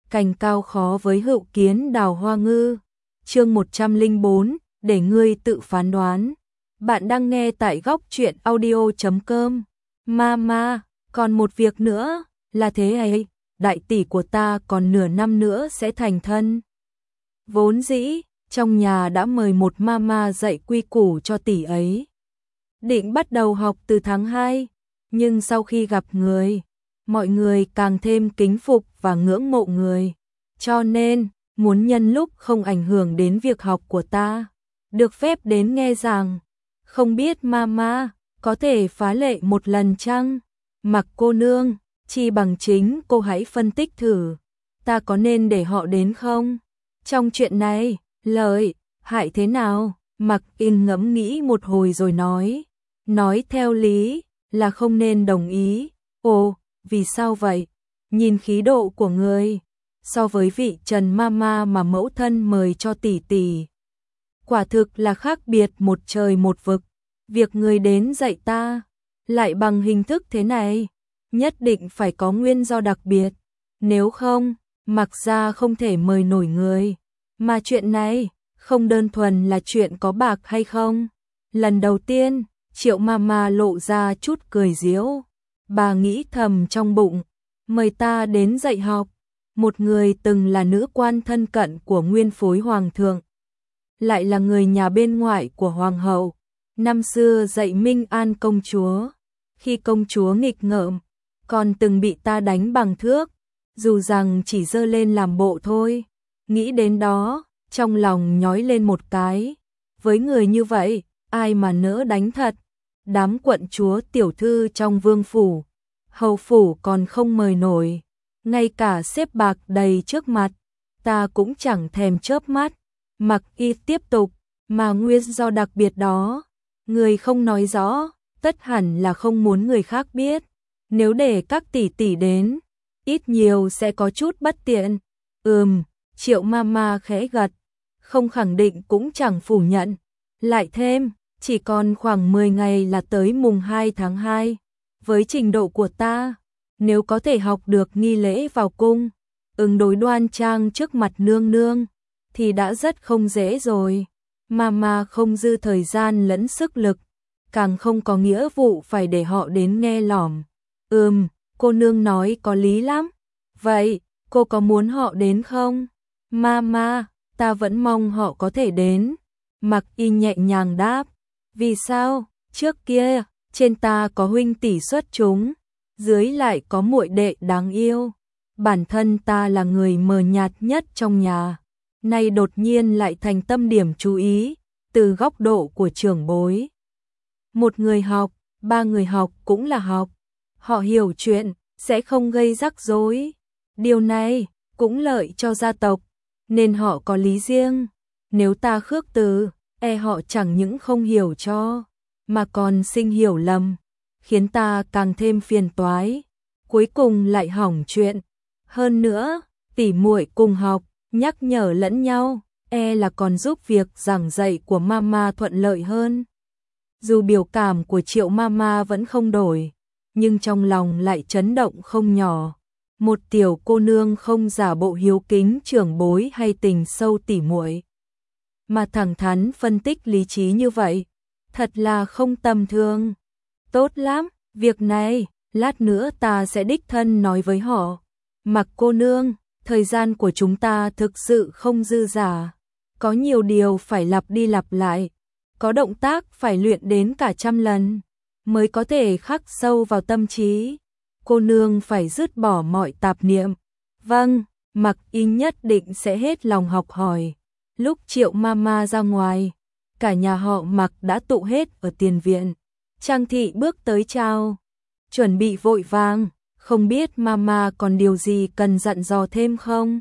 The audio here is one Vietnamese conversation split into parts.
cành cao khó với hữu kiến đào hoa ngư. Chương 104, để ngươi tự phán đoán. Bạn đang nghe tại góc truyện audio.com. Mama, còn một việc nữa, là thế ấy, đại tỷ của ta còn nửa năm nữa sẽ thành thân. Vốn dĩ, trong nhà đã mời một mama dạy quy củ cho tỷ ấy. Định bắt đầu học từ tháng 2, nhưng sau khi gặp người, mọi người càng thêm kính phục và ngưỡng mộ người. Cho nên, muốn nhân lúc không ảnh hưởng đến việc học của ta, được phép đến nghe giảng. Không biết mama có thể phá lệ một lần chăng? Mặc cô nương, chi bằng chính cô hãy phân tích thử, ta có nên để họ đến không? Trong chuyện này, lợi hại thế nào? Mặc In ngẫm nghĩ một hồi rồi nói theo lý là không nên đồng ý. Ồ, vì sao vậy? Nhìn khí độ của người, so với vị Trần Mama mà mẫu thân mời cho tỷ tỷ, quả thực là khác biệt một trời một vực. Việc người đến dạy ta, lại bằng hình thức thế này, nhất định phải có nguyên do đặc biệt. Nếu không, Mặc gia không thể mời nổi người. Mà chuyện này, không đơn thuần là chuyện có bạc hay không. Lần đầu tiên, Triệu Mama lộ ra chút cười giễu. Bà nghĩ thầm trong bụng, mời ta đến dạy học. Một người từng là nữ quan thân cận của nguyên phối hoàng thượng, lại là người nhà bên ngoại của hoàng hậu. Năm xưa dạy Minh An công chúa, khi công chúa nghịch ngợm, còn từng bị ta đánh bằng thước, dù rằng chỉ giơ lên làm bộ thôi. Nghĩ đến đó, trong lòng nhói lên một cái. Với người như vậy, ai mà nỡ đánh thật. Đám quận chúa tiểu thư trong vương phủ, hầu phủ còn không mời nổi, ngay cả xếp bạc đầy trước mặt, ta cũng chẳng thèm chớp mắt. Mặc Y tiếp tục, mà nguyên do đặc biệt đó, người không nói rõ, tất hẳn là không muốn người khác biết. Nếu để các tỷ tỷ đến, ít nhiều sẽ có chút bất tiện. Triệu Mama khẽ gật, không khẳng định cũng chẳng phủ nhận. Lại thêm, chỉ còn khoảng 10 ngày là tới mùng 2 tháng 2. Với trình độ của ta, nếu có thể học được nghi lễ vào cung, đối đoan trang trước mặt nương nương, thì đã rất không dễ rồi. Mama không dư thời gian lẫn sức lực, càng không có nghĩa vụ phải để họ đến nghe lỏm. Cô nương nói có lý lắm. Vậy, cô có muốn họ đến không? Mama, ta vẫn mong họ có thể đến. Mặc Y nhẹ nhàng đáp. Vì sao? Trước kia, trên ta có huynh tỷ xuất chúng, dưới lại có muội đệ đáng yêu. Bản thân ta là người mờ nhạt nhất trong nhà, nay đột nhiên lại thành tâm điểm chú ý, từ góc độ của trưởng bối. Một người học, ba người học cũng là học. Họ hiểu chuyện, sẽ không gây rắc rối. Điều này cũng lợi cho gia tộc, nên họ có lý riêng. Nếu ta khước từ, họ chẳng những không hiểu cho, mà còn sinh hiểu lầm, khiến ta càng thêm phiền toái, cuối cùng lại hỏng chuyện. Hơn nữa, tỉ muội cùng học, nhắc nhở lẫn nhau, là còn giúp việc giảng dạy của Mama thuận lợi hơn. Dù biểu cảm của Triệu Mama vẫn không đổi, nhưng trong lòng lại chấn động không nhỏ. Một tiểu cô nương không giả bộ hiếu kính trưởng bối hay tình sâu tỉ muội, mà thẳng thắn phân tích lý trí như vậy, thật là không tầm thường. Tốt lắm, việc này, lát nữa ta sẽ đích thân nói với họ. Mặc cô nương, thời gian của chúng ta thực sự không dư dả, có nhiều điều phải lặp đi lặp lại, có động tác phải luyện đến cả 100 lần, mới có thể khắc sâu vào tâm trí. Cô nương phải dứt bỏ mọi tạp niệm. Vâng, Mặc Y nhất định sẽ hết lòng học hỏi. Lúc Triệu Mama ra ngoài, cả nhà họ Mặc đã tụ hết ở tiền viện. Trang thị bước tới chào, chuẩn bị vội vàng, không biết Mama còn điều gì cần dặn dò thêm không?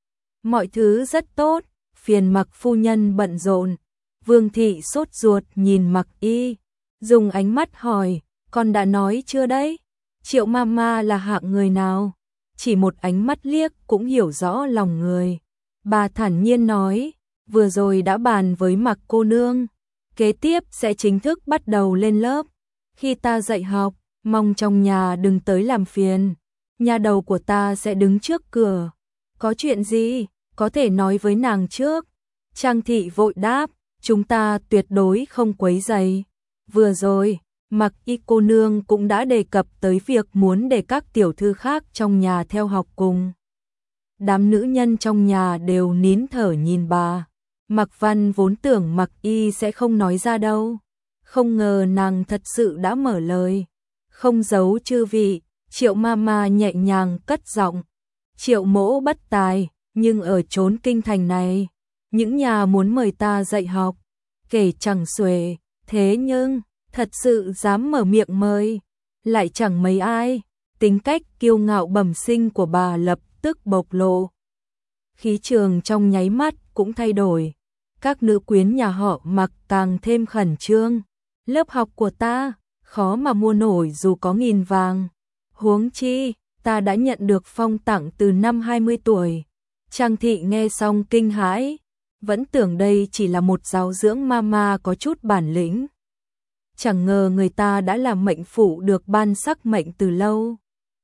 Mọi thứ rất tốt, phiền Mặc phu nhân bận rộn. Vương thị sốt ruột nhìn Mặc Y, dùng ánh mắt hỏi, con đã nói chưa đấy? Triệu Mama là hạng người nào? Chỉ một ánh mắt liếc cũng hiểu rõ lòng người. Bà thản nhiên nói, vừa rồi đã bàn với Mặc cô nương, kế tiếp sẽ chính thức bắt đầu lên lớp. Khi ta dạy học, mong trong nhà đừng tới làm phiền, nhà đầu của ta sẽ đứng trước cửa. Có chuyện gì, có thể nói với nàng trước. Trang thị vội đáp, chúng ta tuyệt đối không quấy rầy. Vừa rồi, Mặc Y cô nương cũng đã đề cập tới việc muốn để các tiểu thư khác trong nhà theo học cùng. Đám nữ nhân trong nhà đều nín thở nhìn bà. Mặc Văn vốn tưởng Mặc Y sẽ không nói ra đâu. Không ngờ nàng thật sự đã mở lời. Không giấu chư vị, Triệu Mama nhẹ nhàng cất giọng. Triệu mỗ bất tài, nhưng ở chốn kinh thành này, những nhà muốn mời ta dạy học, kể chẳng xuể, thế nhưng, thật sự dám mở miệng mời, lại chẳng mấy ai. Tính cách kiêu ngạo bẩm sinh của bà lập tức bộc lộ. Khí trường trong nháy mắt cũng thay đổi. Các nữ quyến nhà họ Mặc càng thêm khẩn trương. Lớp học của ta, khó mà mua nổi dù có 1000 vàng. Huống chi, ta đã nhận được phong tặng từ năm 20 tuổi. Trang thị nghe xong kinh hãi, vẫn tưởng đây chỉ là một giáo dưỡng mama có chút bản lĩnh. Chẳng ngờ người ta đã làm mệnh phụ được ban sắc mệnh từ lâu.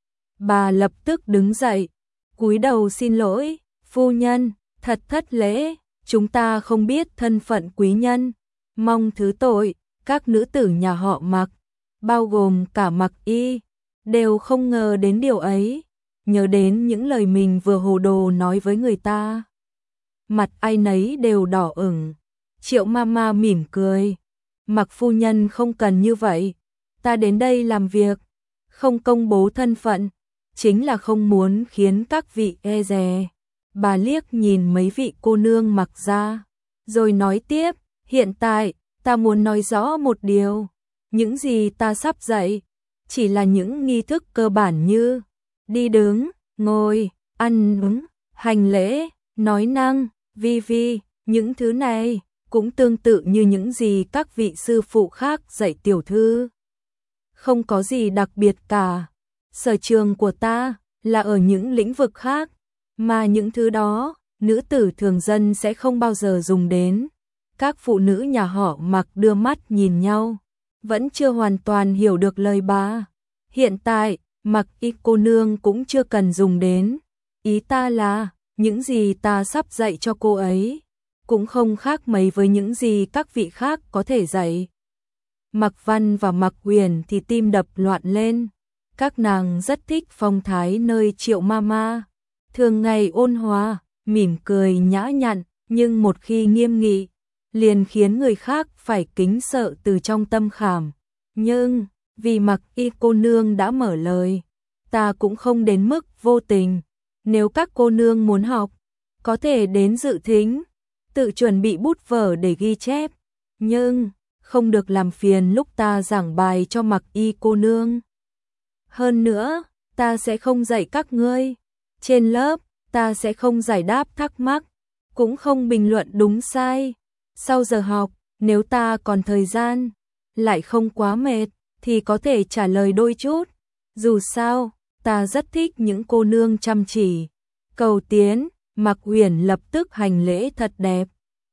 Bà lập tức đứng dậy, cúi đầu xin lỗi, phu nhân, thật thất lễ, chúng ta không biết thân phận quý nhân, mong thứ tội. Các nữ tử nhà họ Mặc, bao gồm cả Mặc Y, đều không ngờ đến điều ấy, nhớ đến những lời mình vừa hồ đồ nói với người ta. Mặt ai nấy đều đỏ ửng. Triệu Mama mỉm cười, Mặc phu nhân không cần như vậy, ta đến đây làm việc, không công bố thân phận, chính là không muốn khiến các vị e dè. Bà liếc nhìn mấy vị cô nương Mặc ra, rồi nói tiếp, hiện tại, ta muốn nói rõ một điều, những gì ta sắp dạy, chỉ là những nghi thức cơ bản như đi đứng, ngồi, ăn uống, hành lễ, nói năng, vi vi, những thứ này cũng tương tự như những gì các vị sư phụ khác dạy tiểu thư. Không có gì đặc biệt cả, sở trường của ta là ở những lĩnh vực khác, mà những thứ đó, nữ tử thường dân sẽ không bao giờ dùng đến. Các phụ nữ nhà họ Mặc đưa mắt nhìn nhau, vẫn chưa hoàn toàn hiểu được lời bà. Hiện tại, Mặc Y cô nương cũng chưa cần dùng đến. Ý ta là, những gì ta sắp dạy cho cô ấy, cũng không khác mấy với những gì các vị khác có thể dạy. Mặc Văn và Mặc Huyền thì tim đập loạn lên. Các nàng rất thích phong thái nơi Triệu Mama. Thường ngày ôn hòa, mỉm cười nhã nhặn, nhưng một khi nghiêm nghị, liền khiến người khác phải kính sợ từ trong tâm khảm. Nhưng, vì Mặc Y cô nương đã mở lời, ta cũng không đến mức vô tình. Nếu các cô nương muốn học, có thể đến dự thính, tự chuẩn bị bút vở để ghi chép, nhưng không được làm phiền lúc ta giảng bài cho Mặc Y cô nương. Hơn nữa, ta sẽ không dạy các ngươi. Trên lớp, ta sẽ không giải đáp thắc mắc, cũng không bình luận đúng sai. Sau giờ học, nếu ta còn thời gian, lại không quá mệt, thì có thể trả lời đôi chút. Dù sao, ta rất thích những cô nương chăm chỉ. Cầu tiến, Mặc Huyền lập tức hành lễ thật đẹp,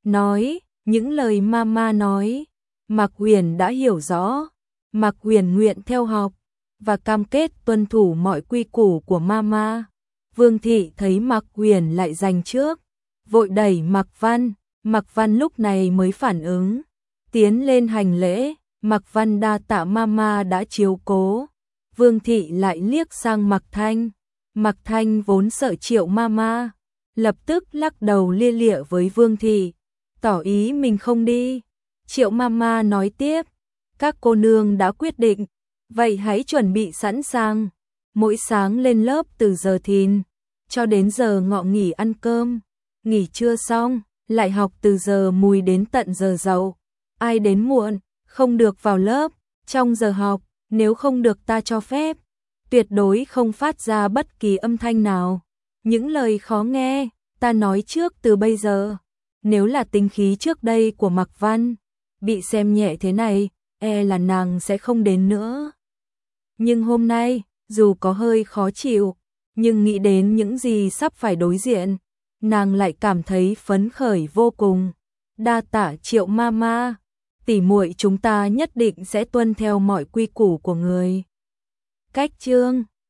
nói những lời mama nói. Mặc Huyền đã hiểu rõ, Mặc Huyền nguyện theo học và cam kết tuân thủ mọi quy củ của mama. Vương thị thấy Mặc Huyền lại giành trước, vội đẩy Mặc Văn. Mặc Văn lúc này mới phản ứng, tiến lên hành lễ. Mặc Văn đa tạ mama đã chiếu cố. Vương thị lại liếc sang Mặc Thanh. Mặc Thanh vốn sợ Triệu Mama, lập tức lắc đầu lia lịa với Vương thị, tỏ ý mình không đi. Triệu Mama nói tiếp, các cô nương đã quyết định, vậy hãy chuẩn bị sẵn sàng. Mỗi sáng lên lớp từ giờ thìn cho đến giờ ngọ nghỉ ăn cơm, nghỉ trưa xong lại học từ giờ mùi đến tận giờ dậu. Ai đến muộn không được vào lớp. Trong giờ học, nếu không được ta cho phép, tuyệt đối không phát ra bất kỳ âm thanh nào. Những lời khó nghe, ta nói trước từ bây giờ. Nếu là tính khí trước đây của Mặc Văn, bị xem nhẹ thế này, e là nàng sẽ không đến nữa. Nhưng hôm nay, dù có hơi khó chịu, nhưng nghĩ đến những gì sắp phải đối diện, nàng lại cảm thấy phấn khởi vô cùng. Đa tạ Triệu Mama, tỉ muội chúng ta nhất định sẽ tuân theo mọi quy củ của người. Cách chương